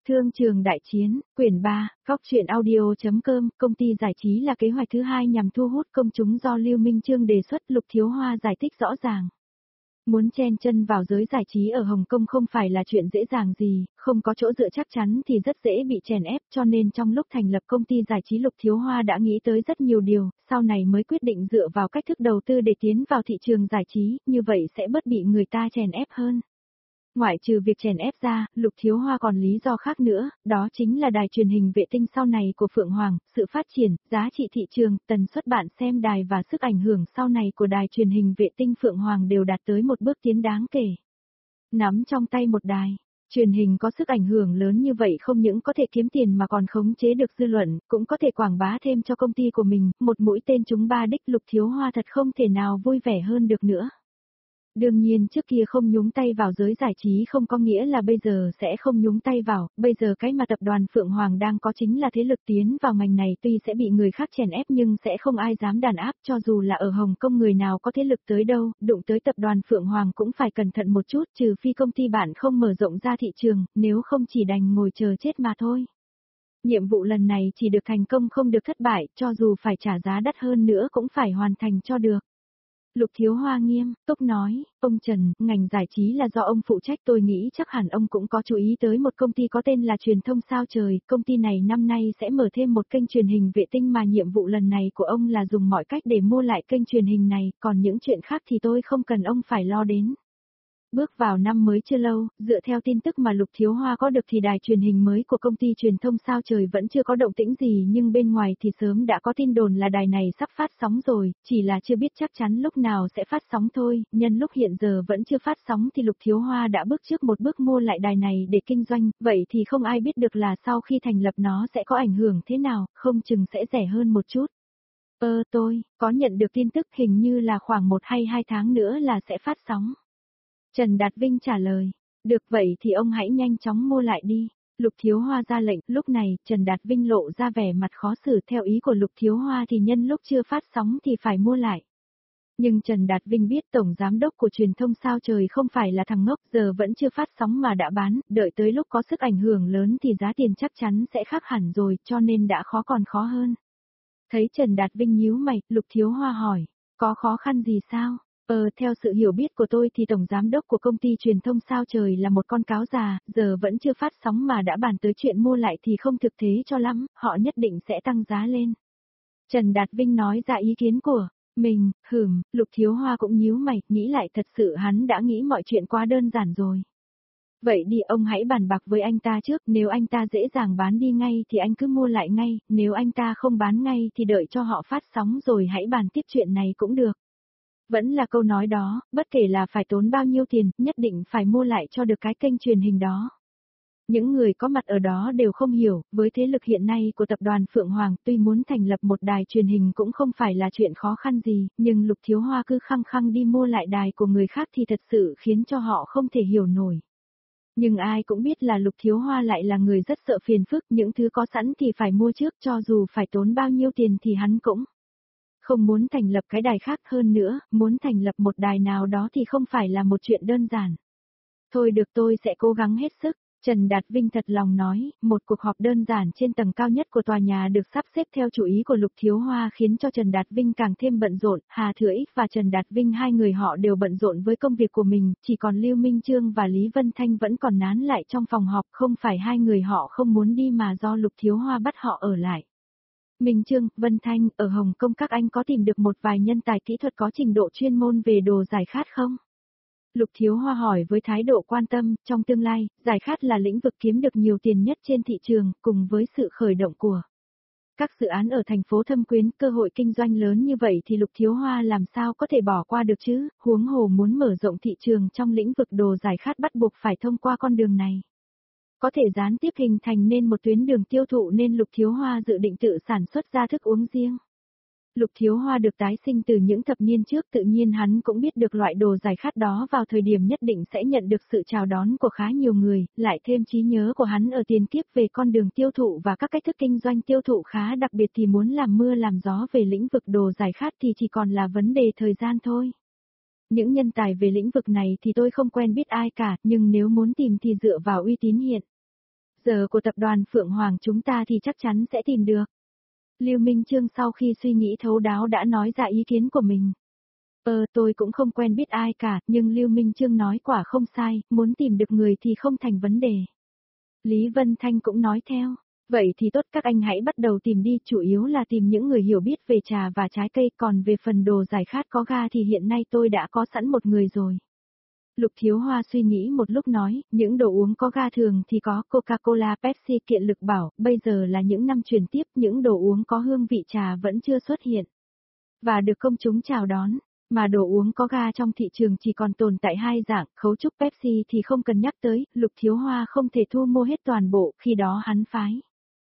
Thương trường đại chiến, quyển 3, góc truyện audio.com, công ty giải trí là kế hoạch thứ hai nhằm thu hút công chúng do Lưu Minh Chương đề xuất. Lục Thiếu Hoa giải thích rõ ràng. Muốn chen chân vào giới giải trí ở Hồng Kông không phải là chuyện dễ dàng gì, không có chỗ dựa chắc chắn thì rất dễ bị chèn ép, cho nên trong lúc thành lập công ty giải trí Lục Thiếu Hoa đã nghĩ tới rất nhiều điều, sau này mới quyết định dựa vào cách thức đầu tư để tiến vào thị trường giải trí, như vậy sẽ bớt bị người ta chèn ép hơn. Ngoại trừ việc chèn ép ra, Lục Thiếu Hoa còn lý do khác nữa, đó chính là đài truyền hình vệ tinh sau này của Phượng Hoàng, sự phát triển, giá trị thị trường, tần suất bạn xem đài và sức ảnh hưởng sau này của đài truyền hình vệ tinh Phượng Hoàng đều đạt tới một bước tiến đáng kể. Nắm trong tay một đài truyền hình có sức ảnh hưởng lớn như vậy không những có thể kiếm tiền mà còn khống chế được dư luận, cũng có thể quảng bá thêm cho công ty của mình, một mũi tên trúng ba đích. Lục Thiếu Hoa thật không thể nào vui vẻ hơn được nữa. Đương nhiên trước kia không nhúng tay vào giới giải trí không có nghĩa là bây giờ sẽ không nhúng tay vào, bây giờ cái mà tập đoàn Phượng Hoàng đang có chính là thế lực tiến vào ngành này tuy sẽ bị người khác chèn ép nhưng sẽ không ai dám đàn áp cho dù là ở Hồng Kông người nào có thế lực tới đâu, đụng tới tập đoàn Phượng Hoàng cũng phải cẩn thận một chút trừ phi công ty bạn không mở rộng ra thị trường, nếu không chỉ đành ngồi chờ chết mà thôi. Nhiệm vụ lần này chỉ được thành công không được thất bại, cho dù phải trả giá đắt hơn nữa cũng phải hoàn thành cho được. Lục Thiếu Hoa nghiêm túc nói, ông Trần, ngành giải trí là do ông phụ trách, tôi nghĩ chắc hẳn ông cũng có chú ý tới một công ty có tên là Truyền thông Sao Trời, công ty này năm nay sẽ mở thêm một kênh truyền hình vệ tinh mà nhiệm vụ lần này của ông là dùng mọi cách để mua lại kênh truyền hình này, còn những chuyện khác thì tôi không cần ông phải lo đến. Bước vào năm mới chưa lâu, dựa theo tin tức mà Lục Thiếu Hoa có được thì đài truyền hình mới của công ty Truyền thông Sao Trời vẫn chưa có động tĩnh gì nhưng bên ngoài thì sớm đã có tin đồn là đài này sắp phát sóng rồi, chỉ là chưa biết chắc chắn lúc nào sẽ phát sóng thôi, nhân lúc hiện giờ vẫn chưa phát sóng thì Lục Thiếu Hoa đã bước trước một bước mua lại đài này để kinh doanh, vậy thì không ai biết được là sau khi thành lập nó sẽ có ảnh hưởng thế nào, không chừng sẽ rẻ hơn một chút. Tôi có nhận được tin tức hình như là khoảng 1 hay 2 tháng nữa là sẽ phát sóng. Trần Đạt Vinh trả lời, được vậy thì ông hãy nhanh chóng mua lại đi. Lục Thiếu Hoa ra lệnh, lúc này Trần Đạt Vinh lộ ra vẻ mặt khó xử, theo ý của Lục Thiếu Hoa thì nhân lúc chưa phát sóng thì phải mua lại. Nhưng Trần Đạt Vinh biết tổng giám đốc của Truyền thông Sao Trời không phải là thằng ngốc, giờ vẫn chưa phát sóng mà đã bán, đợi tới lúc có sức ảnh hưởng lớn thì giá tiền chắc chắn sẽ khác hẳn rồi, cho nên đã khó còn khó hơn. Thấy Trần Đạt Vinh nhíu mày, Lục Thiếu Hoa hỏi, có khó khăn gì sao? Theo sự hiểu biết của tôi thì tổng giám đốc của công ty Truyền thông Sao Trời là một con cáo già, giờ vẫn chưa phát sóng mà đã bàn tới chuyện mua lại thì không thực tế cho lắm, họ nhất định sẽ tăng giá lên. Trần Đạt Vinh nói ra ý kiến của mình, Lục Thiếu Hoa cũng nhíu mày, nghĩ lại thật sự hắn đã nghĩ mọi chuyện quá đơn giản rồi. Vậy đi ông hãy bàn bạc với anh ta trước, nếu anh ta dễ dàng bán đi ngay thì anh cứ mua lại ngay, nếu anh ta không bán ngay thì đợi cho họ phát sóng rồi hãy bàn tiếp chuyện này cũng được. Vẫn là câu nói đó, bất kể là phải tốn bao nhiêu tiền, nhất định phải mua lại cho được cái kênh truyền hình đó. Những người có mặt ở đó đều không hiểu, với thế lực hiện nay của tập đoàn Phượng Hoàng, tuy muốn thành lập một đài truyền hình cũng không phải là chuyện khó khăn gì, nhưng Lục Thiếu Hoa cứ khăng khăng đi mua lại đài của người khác thì thật sự khiến cho họ không thể hiểu nổi. Nhưng ai cũng biết là Lục Thiếu Hoa lại là người rất sợ phiền phức, những thứ có sẵn thì phải mua trước, cho dù phải tốn bao nhiêu tiền thì hắn cũng không muốn thành lập cái đài khác, hơn nữa, muốn thành lập một đài nào đó thì không phải là một chuyện đơn giản. Thôi được, tôi sẽ cố gắng hết sức, Trần Đạt Vinh thật lòng nói. Một cuộc họp đơn giản trên tầng cao nhất của tòa nhà được sắp xếp theo chủ ý của Lục Thiếu Hoa khiến cho Trần Đạt Vinh càng thêm bận rộn, Hà Thừa Ích và Trần Đạt Vinh hai người họ đều bận rộn với công việc của mình, chỉ còn Lưu Minh Chương và Lý Vân Thanh vẫn còn nán lại trong phòng họp, không phải hai người họ không muốn đi mà do Lục Thiếu Hoa bắt họ ở lại. Minh Chương, Vân Thanh, ở Hồng Kông các anh có tìm được một vài nhân tài kỹ thuật có trình độ chuyên môn về đồ giải khát không? Lục Thiếu Hoa hỏi với thái độ quan tâm, trong tương lai, giải khát là lĩnh vực kiếm được nhiều tiền nhất trên thị trường, cùng với sự khởi động của các dự án ở thành phố Thâm Quyến, cơ hội kinh doanh lớn như vậy thì Lục Thiếu Hoa làm sao có thể bỏ qua được chứ, huống hồ muốn mở rộng thị trường trong lĩnh vực đồ giải khát bắt buộc phải thông qua con đường này. Có thể gián tiếp hình thành nên một tuyến đường tiêu thụ nên Lục Thiếu Hoa dự định tự sản xuất ra thức uống riêng. Lục Thiếu Hoa được tái sinh từ những thập niên trước, tự nhiên hắn cũng biết được loại đồ giải khát đó vào thời điểm nhất định sẽ nhận được sự chào đón của khá nhiều người, lại thêm trí nhớ của hắn ở tiền kiếp về con đường tiêu thụ và các cách thức kinh doanh tiêu thụ khá đặc biệt thì muốn làm mưa làm gió về lĩnh vực đồ giải khát thì chỉ còn là vấn đề thời gian thôi. Những nhân tài về lĩnh vực này thì tôi không quen biết ai cả, nhưng nếu muốn tìm thì dựa vào uy tín hiện Giờ của tập đoàn Phượng Hoàng chúng ta thì chắc chắn sẽ tìm được. Lưu Minh Chương sau khi suy nghĩ thấu đáo đã nói ra ý kiến của mình. Tôi cũng không quen biết ai cả, nhưng Lưu Minh Chương nói quả không sai, muốn tìm được người thì không thành vấn đề. Lý Vân Thanh cũng nói theo. Vậy thì tốt, các anh hãy bắt đầu tìm đi, chủ yếu là tìm những người hiểu biết về trà và trái cây, còn về phần đồ giải khát có ga thì hiện nay tôi đã có sẵn một người rồi. Lục Thiếu Hoa suy nghĩ một lúc nói, những đồ uống có ga thường thì có Coca-Cola, Pepsi, Kiện Lực Bảo, bây giờ là những năm truyền tiếp, những đồ uống có hương vị trà vẫn chưa xuất hiện. Và được công chúng chào đón, mà đồ uống có ga trong thị trường chỉ còn tồn tại hai dạng, cấu trúc Pepsi thì không cần nhắc tới, Lục Thiếu Hoa không thể thu mua hết toàn bộ, khi đó hắn phái.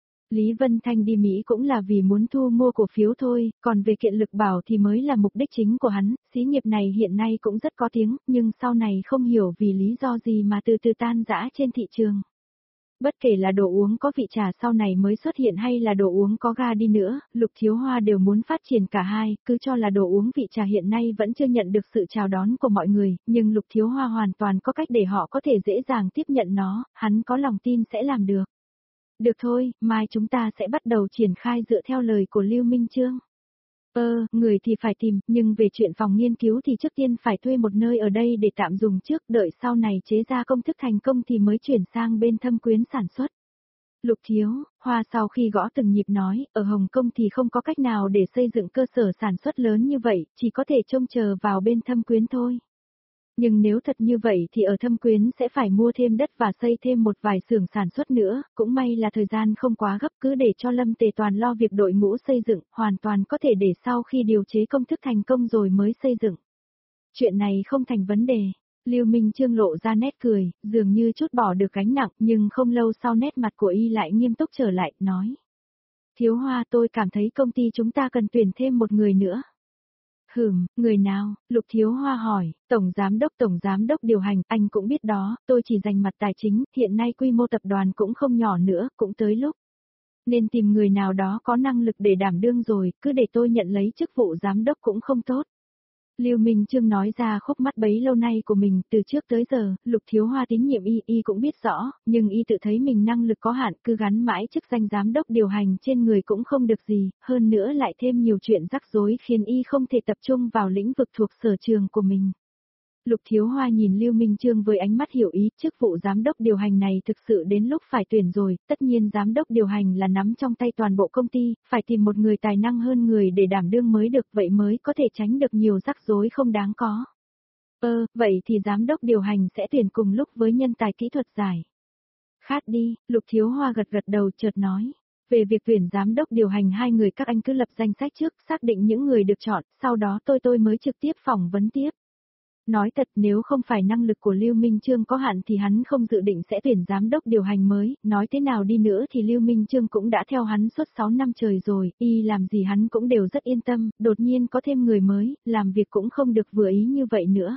Lý Vân Thanh đi Mỹ cũng là vì muốn thu mua cổ phiếu thôi, còn về Kiện Lực Bảo thì mới là mục đích chính của hắn, xí nghiệp này hiện nay cũng rất có tiếng, nhưng sau này không hiểu vì lý do gì mà từ từ tan rã trên thị trường. Bất kể là đồ uống có vị trà sau này mới xuất hiện hay là đồ uống có ga đi nữa, Lục Thiếu Hoa đều muốn phát triển cả hai, cứ cho là đồ uống vị trà hiện nay vẫn chưa nhận được sự chào đón của mọi người, nhưng Lục Thiếu Hoa hoàn toàn có cách để họ có thể dễ dàng tiếp nhận nó, hắn có lòng tin sẽ làm được. Được thôi, mai chúng ta sẽ bắt đầu triển khai dựa theo lời của Lưu Minh Chương. Người thì phải tìm, nhưng về chuyện phòng nghiên cứu thì trước tiên phải thuê một nơi ở đây để tạm dùng trước, đợi sau này chế ra công thức thành công thì mới chuyển sang bên Thâm Quyến sản xuất. Lục Thiếu Hoa sau khi gõ từng nhịp nói, ở Hồng Kông thì không có cách nào để xây dựng cơ sở sản xuất lớn như vậy, chỉ có thể trông chờ vào bên Thâm Quyến thôi. Nhưng nếu thật như vậy thì ở Thâm Quyến sẽ phải mua thêm đất và xây thêm một vài xưởng sản xuất nữa, cũng may là thời gian không quá gấp, cứ để cho Lâm Tề Toàn lo việc đội ngũ xây dựng, hoàn toàn có thể để sau khi điều chế công thức thành công rồi mới xây dựng. Chuyện này không thành vấn đề. Lưu Minh Chương lộ ra nét cười, dường như chút bỏ được gánh nặng, nhưng không lâu sau nét mặt của y lại nghiêm túc trở lại, nói. Thiếu Hoa, tôi cảm thấy công ty chúng ta cần tuyển thêm một người nữa. Người nào? Lục Thiếu Hoa hỏi, tổng giám đốc điều hành, anh cũng biết đó, tôi chỉ dành mặt tài chính, hiện nay quy mô tập đoàn cũng không nhỏ nữa, cũng tới lúc. Nên tìm người nào đó có năng lực để đảm đương rồi, cứ để tôi nhận lấy chức vụ giám đốc cũng không tốt. Lưu Minh Chương nói ra khúc mắc bấy lâu nay của mình, từ trước tới giờ, Lục Thiếu Hoa tín nhiệm y cũng biết rõ, nhưng y tự thấy mình năng lực có hạn, cứ gắn mãi chức danh giám đốc điều hành trên người cũng không được gì, hơn nữa lại thêm nhiều chuyện rắc rối khiến y không thể tập trung vào lĩnh vực thuộc sở trường của mình. Lục Thiếu Hoa nhìn Lưu Minh Chương với ánh mắt hiểu ý, chức vụ giám đốc điều hành này thực sự đến lúc phải tuyển rồi, tất nhiên giám đốc điều hành là nắm trong tay toàn bộ công ty, phải tìm một người tài năng hơn người để đảm đương mới được, vậy mới có thể tránh được nhiều rắc rối không đáng có. Vậy thì giám đốc điều hành sẽ tuyển cùng lúc với nhân tài kỹ thuật giải. Khát đi, Lục Thiếu Hoa gật đầu chợt nói. Về việc tuyển giám đốc điều hành hai người các anh cứ lập danh sách trước, xác định những người được chọn, sau đó tôi mới trực tiếp phỏng vấn tiếp. Nói thật, nếu không phải năng lực của Lưu Minh Chương có hạn thì hắn không dự định sẽ tuyển giám đốc điều hành mới, nói thế nào đi nữa thì Lưu Minh Chương cũng đã theo hắn suốt 6 năm trời rồi, y làm gì hắn cũng đều rất yên tâm, đột nhiên có thêm người mới, làm việc cũng không được vừa ý như vậy nữa.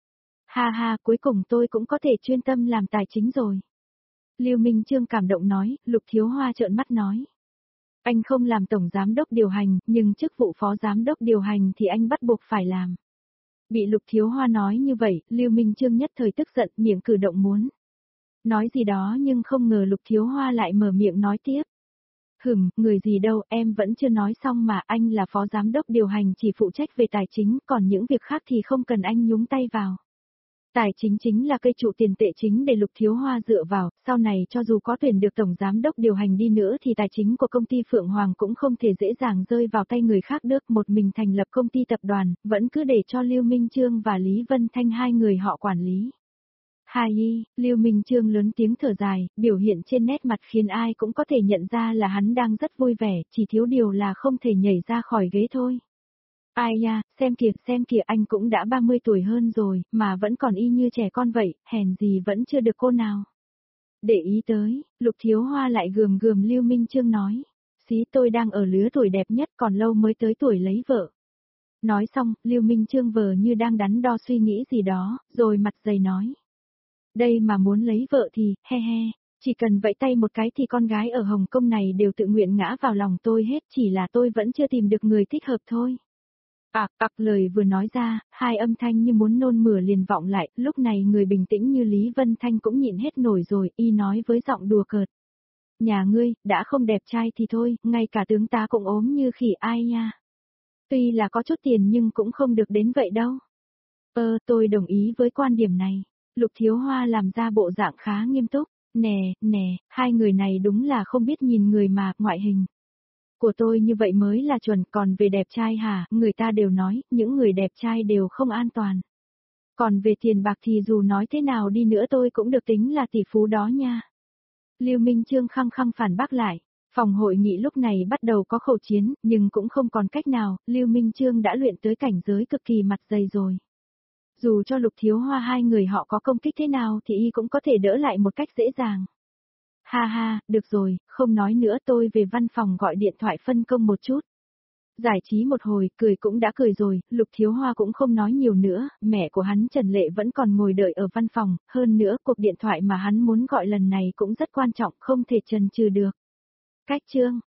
Ha, cuối cùng tôi cũng có thể chuyên tâm làm tài chính rồi. Lưu Minh Chương cảm động nói, Lục Thiếu Hoa trợn mắt nói. Anh không làm tổng giám đốc điều hành, nhưng chức vụ phó giám đốc điều hành thì anh bắt buộc phải làm. Bị Lục Thiếu Hoa nói như vậy, Lưu Minh Chương nhất thời tức giận, miệng cử động muốn nói gì đó nhưng không ngờ Lục Thiếu Hoa lại mở miệng nói tiếp. Người gì đâu, em vẫn chưa nói xong mà, anh là phó giám đốc điều hành chỉ phụ trách về tài chính, còn những việc khác thì không cần anh nhúng tay vào. Tài chính chính là cây trụ tiền tệ chính để Lục Thiếu Hoa dựa vào, sau này cho dù có tuyển được tổng giám đốc điều hành đi nữa thì tài chính của công ty Phượng Hoàng cũng không thể dễ dàng rơi vào tay người khác được, một mình thành lập công ty tập đoàn, vẫn cứ để cho Lưu Minh Chương và Lý Vân Thanh hai người họ quản lý. Lưu Minh Chương lớn tiếng thở dài, biểu hiện trên nét mặt khiến ai cũng có thể nhận ra là hắn đang rất vui vẻ, chỉ thiếu điều là không thể nhảy ra khỏi ghế thôi. Ai nha, xem kìa anh cũng đã 30 tuổi hơn rồi, mà vẫn còn y như trẻ con vậy, hèn gì vẫn chưa được cô nào. Để ý tới, Lục Thiếu Hoa lại gườm Lưu Minh Chương nói. Xí tôi đang ở lứa tuổi đẹp nhất còn lâu mới tới tuổi lấy vợ. Nói xong, Lưu Minh Chương vờ như đang đắn đo suy nghĩ gì đó, rồi mặt dày nói. Đây mà muốn lấy vợ thì, he, chỉ cần vẫy tay một cái thì con gái ở Hồng Kông này đều tự nguyện ngã vào lòng tôi hết, chỉ là tôi vẫn chưa tìm được người thích hợp thôi. Lời vừa nói ra, hai âm thanh như muốn nôn mửa liền vọng lại, lúc này người bình tĩnh như Lý Vân Thanh cũng nhịn hết nổi rồi, y nói với giọng đùa cợt. Nhà ngươi, đã không đẹp trai thì thôi, ngay cả tướng tá cũng ốm như khỉ ai nha. Tuy là có chút tiền nhưng cũng không được đến vậy đâu. Tôi đồng ý với quan điểm này. Lục Thiếu Hoa làm ra bộ dạng khá nghiêm túc. Nè, hai người này đúng là không biết nhìn người mà, ngoại hình của tôi như vậy mới là chuẩn, còn về đẹp trai hả, người ta đều nói, những người đẹp trai đều không an toàn. Còn về tiền bạc thì dù nói thế nào đi nữa tôi cũng được tính là tỷ phú đó nha. Lưu Minh Chương khăng khăng phản bác lại. Phòng hội nghị lúc này bắt đầu có khẩu chiến, nhưng cũng không còn cách nào, Lưu Minh Chương đã luyện tới cảnh giới cực kỳ mặt dày rồi. Dù cho Lục Thiếu Hoa hai người họ có công kích thế nào thì y cũng có thể đỡ lại một cách dễ dàng. Ha, được rồi, không nói nữa, tôi về văn phòng gọi điện thoại phân công một chút. Giải trí một hồi, cười cũng đã cười rồi, Lục Thiếu Hoa cũng không nói nhiều nữa, mẹ của hắn Trần Lệ vẫn còn ngồi đợi ở văn phòng, hơn nữa cuộc điện thoại mà hắn muốn gọi lần này cũng rất quan trọng, không thể chần chừ được. Cách chương